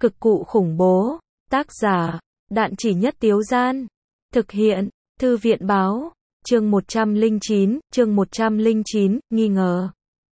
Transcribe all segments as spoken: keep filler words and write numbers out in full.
Cực cụ khủng bố. Tác giả, Đạn Chỉ Nhất Tiếu Gian. Thực hiện, Thư viện báo. Chương một trăm lẻ chín, chương một trăm lẻ chín, nghi ngờ.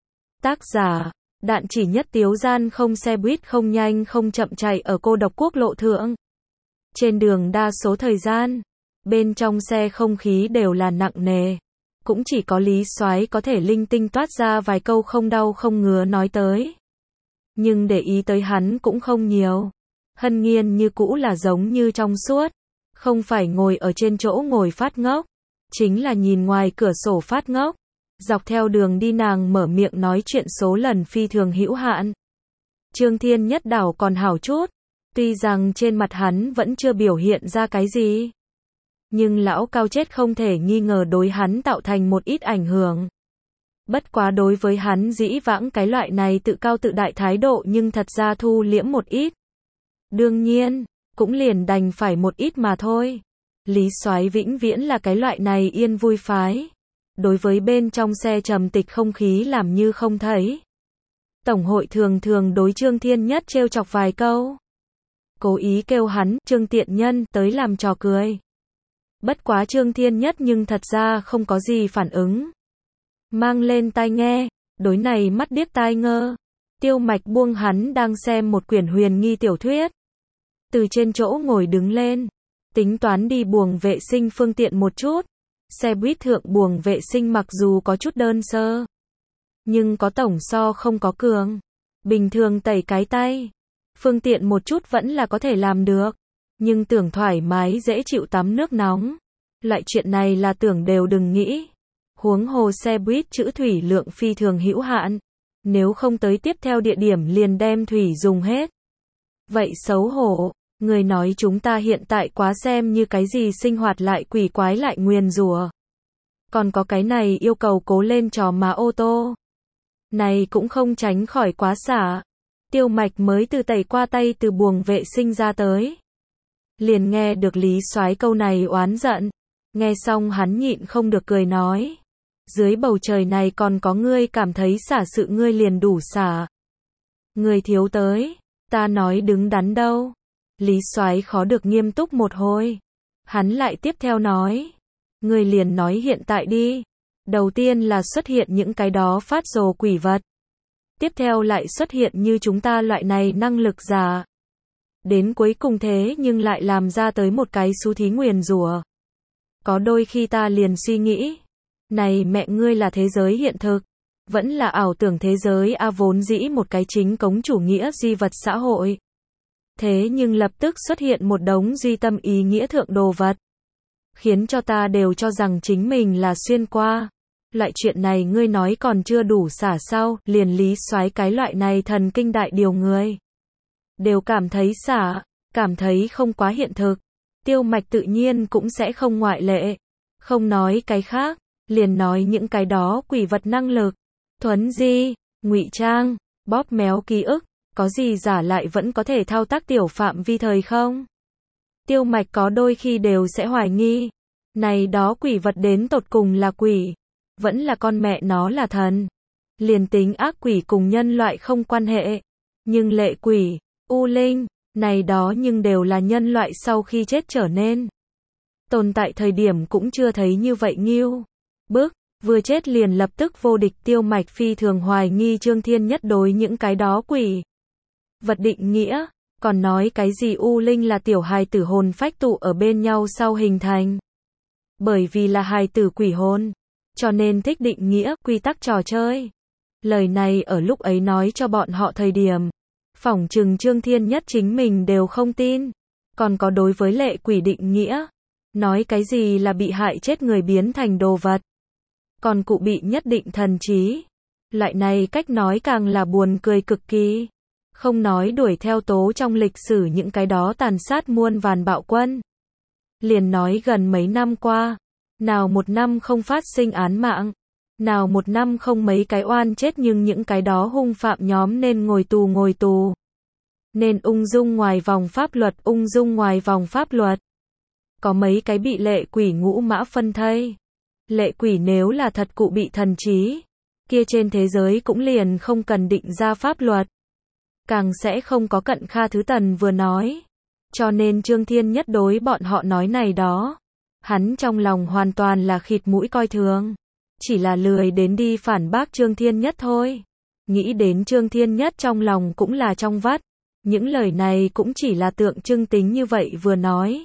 Tác giả, Đạn Chỉ Nhất Tiếu Gian. Không xe buýt không nhanh không chậm chạy ở cô độc quốc lộ thượng. Trên đường đa số thời gian, bên trong xe không khí đều là nặng nề. Cũng chỉ có Lý Soái có thể linh tinh toát ra vài câu không đau không ngứa nói tới. Nhưng để ý tới hắn cũng không nhiều. Hân Nghiên như cũ là giống như trong suốt. Không phải ngồi ở trên chỗ ngồi phát ngốc. Chính là nhìn ngoài cửa sổ phát ngốc. Dọc theo đường đi nàng mở miệng nói chuyện số lần phi thường hữu hạn. Trương Thiên Nhất đảo còn hảo chút. Tuy rằng trên mặt hắn vẫn chưa biểu hiện ra cái gì. Nhưng lão cao chết không thể nghi ngờ đối hắn tạo thành một ít ảnh hưởng. Bất quá đối với hắn dĩ vãng cái loại này tự cao tự đại thái độ nhưng thật ra thu liễm một ít. Đương nhiên, cũng liền đành phải một ít mà thôi. Lý Soái vĩnh viễn là cái loại này yên vui phái. Đối với bên trong xe trầm tịch không khí làm như không thấy. Tổng hội thường thường đối Trương Thiên Nhất trêu chọc vài câu. Cố ý kêu hắn, Trương Tiện Nhân, tới làm trò cười. Bất quá Trương Thiên Nhất nhưng thật ra không có gì phản ứng. Mang lên tai nghe, đối này mắt điếc tai ngơ. Tiêu Mạch buông hắn đang xem một quyển huyền nghi tiểu thuyết. Từ trên chỗ ngồi đứng lên, tính toán đi buồng vệ sinh phương tiện một chút. Xe buýt thượng buồng vệ sinh mặc dù có chút đơn sơ, nhưng có tổng so không có cường. Bình thường tẩy cái tay, phương tiện một chút vẫn là có thể làm được. Nhưng tưởng thoải mái dễ chịu tắm nước nóng, loại chuyện này là tưởng đều đừng nghĩ. Huống hồ xe buýt trữ thủy lượng phi thường hữu hạn. Nếu không tới tiếp theo địa điểm liền đem thủy dùng hết. Vậy xấu hổ, người nói chúng ta hiện tại quá xem như cái gì sinh hoạt lại quỷ quái lại nguyền rủa. Còn có cái này yêu cầu cố lên trò má ô tô. Này cũng không tránh khỏi quá xả. Tiêu Mạch mới từ tẩy qua tay từ buồng vệ sinh ra tới. Liền nghe được Lý Soái câu này oán giận. Nghe xong hắn nhịn không được cười nói. Dưới bầu trời này còn có ngươi cảm thấy xả sự ngươi liền đủ xả. Ngươi thiếu tới, ta nói đứng đắn đâu. Lý Soái khó được nghiêm túc một hồi. Hắn lại tiếp theo nói. Ngươi liền nói hiện tại đi. Đầu tiên là xuất hiện những cái đó phát rồ quỷ vật. Tiếp theo lại xuất hiện như chúng ta loại này năng lực giả. Đến cuối cùng thế nhưng lại làm ra tới một cái xú thí nguyền rủa. Có đôi khi ta liền suy nghĩ. Này mẹ ngươi là thế giới hiện thực. Vẫn là ảo tưởng thế giới a vốn dĩ một cái chính cống chủ nghĩa duy vật xã hội. Thế nhưng lập tức xuất hiện một đống duy tâm ý nghĩa thượng đồ vật. Khiến cho ta đều cho rằng chính mình là xuyên qua. Loại chuyện này ngươi nói còn chưa đủ xả sao, liền Lý Soái cái loại này thần kinh đại điều người. Đều cảm thấy xả, cảm thấy không quá hiện thực. Tiêu Mạch tự nhiên cũng sẽ không ngoại lệ. Không nói cái khác, liền nói những cái đó quỷ vật năng lực. Thuấn di, ngụy trang, bóp méo ký ức, có gì giả lại vẫn có thể thao tác tiểu phạm vi thời không? Tiêu Mạch có đôi khi đều sẽ hoài nghi. Này đó quỷ vật đến tột cùng là quỷ. Vẫn là con mẹ nó là thần. Liền tính ác quỷ cùng nhân loại không quan hệ. Nhưng lệ quỷ, u linh, này đó nhưng đều là nhân loại sau khi chết trở nên. Tồn tại thời điểm cũng chưa thấy như vậy nghiêu. Bức, vừa chết liền lập tức vô địch. Tiêu Mạch phi thường hoài nghi Trương Thiên Nhất đối những cái đó quỷ vật định nghĩa. Còn nói cái gì u linh là tiểu hài tử hồn phách tụ ở bên nhau sau hình thành. Bởi vì là hài tử quỷ hồn, cho nên thích định nghĩa quy tắc trò chơi. Lời này ở lúc ấy nói cho bọn họ thời điểm, phỏng chừng Trương Thiên Nhất chính mình đều không tin. Còn có đối với lệ quỷ định nghĩa, nói cái gì là bị hại chết người biến thành đồ vật. Còn cụ bị nhất định thần trí. Loại này cách nói càng là buồn cười cực kỳ. Không nói đuổi theo tố trong lịch sử những cái đó tàn sát muôn vàn bạo quân. Liền nói gần mấy năm qua, nào một năm không phát sinh án mạng, nào một năm không mấy cái oan chết nhưng những cái đó hung phạm nhóm nên ngồi tù ngồi tù. Nên ung dung ngoài vòng pháp luật ung dung ngoài vòng pháp luật. Có mấy cái bị lệ quỷ ngũ mã phân thây. Lệ quỷ nếu là thật cụ bị thần trí, kia trên thế giới cũng liền không cần định ra pháp luật. càng sẽ không có Cận Kha Thứ Tần vừa nói. Cho nên Trương Thiên Nhất đối bọn họ nói này đó, hắn trong lòng hoàn toàn là khịt mũi coi thường, chỉ là lười đến đi phản bác Trương Thiên Nhất thôi. Nghĩ đến Trương Thiên Nhất trong lòng cũng là trong vắt, những lời này cũng chỉ là tượng trưng tính như vậy vừa nói.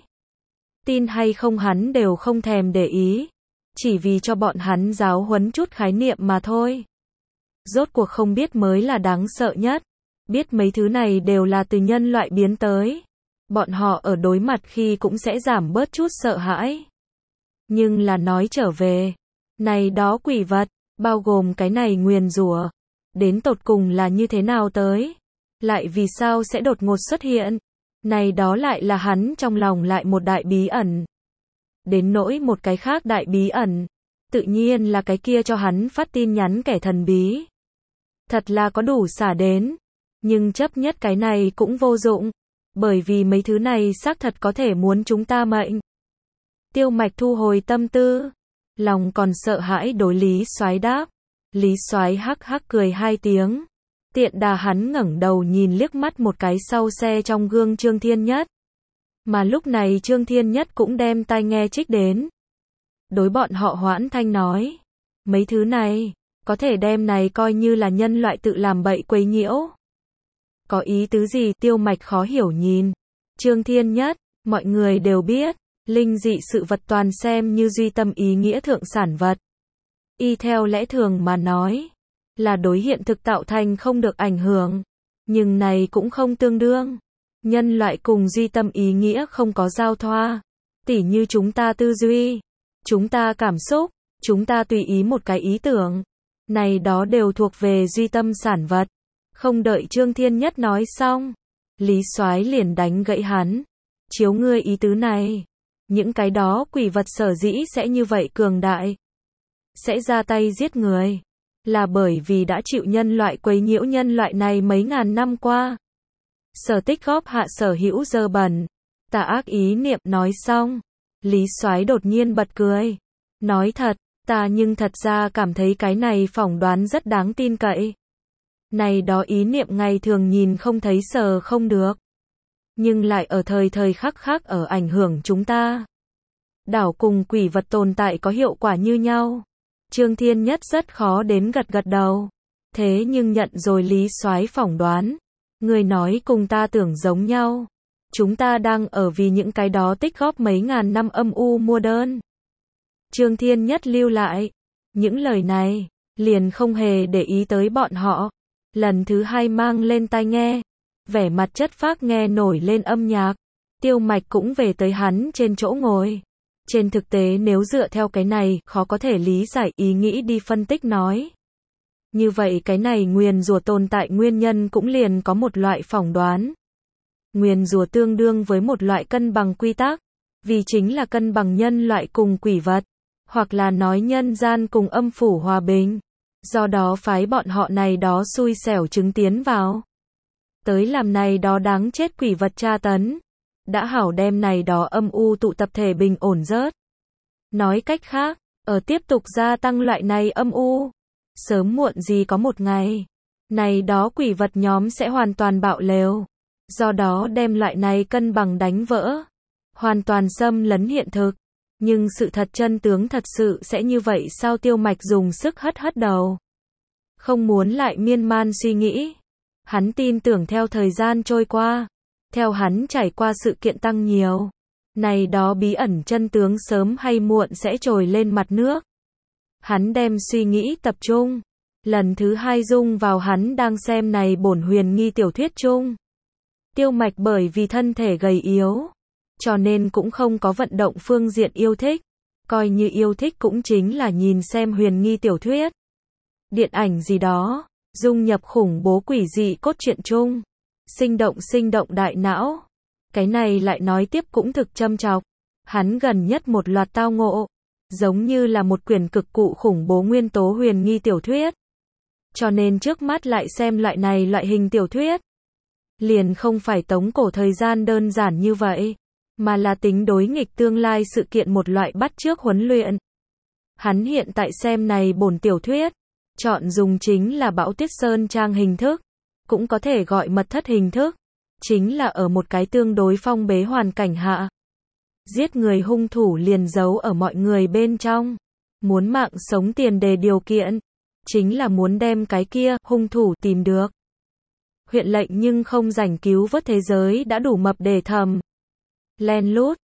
Tin hay không hắn đều không thèm để ý, chỉ vì cho bọn hắn giáo huấn chút khái niệm mà thôi. Rốt cuộc không biết mới là đáng sợ nhất, biết mấy thứ này đều là từ nhân loại biến tới. Bọn họ ở đối mặt khi cũng sẽ giảm bớt chút sợ hãi. Nhưng là nói trở về, này đó quỷ vật, bao gồm cái này nguyền rủa, đến tột cùng là như thế nào tới? Lại vì sao sẽ đột ngột xuất hiện? Này đó lại là hắn trong lòng lại một đại bí ẩn. Đến nỗi một cái khác đại bí ẩn, tự nhiên là cái kia cho hắn phát tin nhắn kẻ thần bí. Thật là có đủ xả đến, nhưng chấp nhất cái này cũng vô dụng, bởi vì mấy thứ này xác thật có thể muốn chúng ta mệnh. Tiêu Mạch thu hồi tâm tư, lòng còn sợ hãi đối Lý Soái đáp. Lý Soái hắc hắc cười hai tiếng, tiện đà hắn ngẩng đầu nhìn liếc mắt một cái sau xe trong gương Trương Thiên Nhất. Mà lúc này Trương Thiên Nhất cũng đem tai nghe trích đến. Đối bọn họ hoãn thanh nói, mấy thứ này, có thể đem này coi như là nhân loại tự làm bậy quấy nhiễu. Có ý tứ gì? Tiêu Mạch khó hiểu nhìn Trương Thiên Nhất. Mọi người đều biết, linh dị sự vật toàn xem như duy tâm ý nghĩa thượng sản vật. Y theo lẽ thường mà nói, là đối hiện thực tạo thành không được ảnh hưởng. Nhưng này cũng không tương đương. Nhân loại cùng duy tâm ý nghĩa không có giao thoa. Tỉ như chúng ta tư duy, chúng ta cảm xúc, chúng ta tùy ý một cái ý tưởng. Này đó đều thuộc về duy tâm sản vật. Không đợi Trương Thiên Nhất nói xong, Lý Soái liền đánh gãy hắn. Chiếu ngươi ý tứ này, những cái đó quỷ vật sở dĩ sẽ như vậy cường đại, sẽ ra tay giết người, là bởi vì đã chịu nhân loại quấy nhiễu nhân loại này mấy ngàn năm qua. Sở tích góp hạ sở hữu dơ bẩn, tà ác ý niệm. Nói xong, Lý Soái đột nhiên bật cười. Nói thật, ta nhưng thật ra cảm thấy cái này phỏng đoán rất đáng tin cậy. Này đó ý niệm ngày thường nhìn không thấy sờ không được, nhưng lại ở thời thời khắc khắc ở ảnh hưởng chúng ta. Đảo cùng quỷ vật tồn tại có hiệu quả như nhau. Trương Thiên Nhất rất khó đến gật gật đầu. Thế nhưng nhận rồi Lý Soái phỏng đoán. Người nói cùng ta tưởng giống nhau. Chúng ta đang ở vì những cái đó tích góp mấy ngàn năm âm u mua đơn. Trương Thiên Nhất lưu lại những lời này, liền không hề để ý tới bọn họ. Lần thứ hai mang lên tai nghe, vẻ mặt chất phác nghe nổi lên âm nhạc. Tiêu Mạch cũng về tới hắn trên chỗ ngồi. Trên thực tế nếu dựa theo cái này, khó có thể lý giải ý nghĩ đi phân tích nói. Như vậy cái này nguyền rủa tồn tại nguyên nhân cũng liền có một loại phỏng đoán. Nguyền rủa tương đương với một loại cân bằng quy tắc, vì chính là cân bằng nhân loại cùng quỷ vật, hoặc là nói nhân gian cùng âm phủ hòa bình. Do đó phái bọn họ này đó xui xẻo chứng tiến vào, tới làm này đó đáng chết quỷ vật tra tấn, đã hảo đem này đó âm u tụ tập thể bình ổn rớt. Nói cách khác, ở tiếp tục gia tăng loại này âm u, sớm muộn gì có một ngày, này đó quỷ vật nhóm sẽ hoàn toàn bạo lều. Do đó đem loại này cân bằng đánh vỡ, hoàn toàn xâm lấn hiện thực. Nhưng sự thật chân tướng thật sự sẽ như vậy sao? Tiêu Mạch dùng sức hất hất đầu, không muốn lại miên man suy nghĩ. Hắn tin tưởng theo thời gian trôi qua, theo hắn trải qua sự kiện tăng nhiều, này đó bí ẩn chân tướng sớm hay muộn sẽ trồi lên mặt nước. Hắn đem suy nghĩ tập trung, lần thứ hai dung vào hắn đang xem này bổn huyền nghi tiểu thuyết chung. Tiêu Mạch bởi vì thân thể gầy yếu, cho nên cũng không có vận động phương diện yêu thích. Coi như yêu thích cũng chính là nhìn xem huyền nghi tiểu thuyết, điện ảnh gì đó, dung nhập khủng bố quỷ dị cốt truyện chung. Sinh động sinh động đại não. Cái này lại nói tiếp cũng thực châm chọc. Hắn gần nhất một loạt tao ngộ, giống như là một quyển cực cụ khủng bố nguyên tố huyền nghi tiểu thuyết. Cho nên trước mắt lại xem loại này loại hình tiểu thuyết, liền không phải tống cổ thời gian đơn giản như vậy, mà là tính đối nghịch tương lai sự kiện, một loại bắt chước huấn luyện. Hắn hiện tại xem này bổn tiểu thuyết, chọn dùng chính là Bão Tuyết Sơn trang hình thức, cũng có thể gọi mật thất hình thức, chính là ở một cái tương đối phong bế hoàn cảnh hạ. Giết người hung thủ liền giấu ở mọi người bên trong. Muốn mạng sống tiền đề điều kiện, chính là muốn đem cái kia, hung thủ tìm được. Huyện lệnh nhưng không rảnh cứu vớt thế giới đã đủ mập để thầm. Len lút,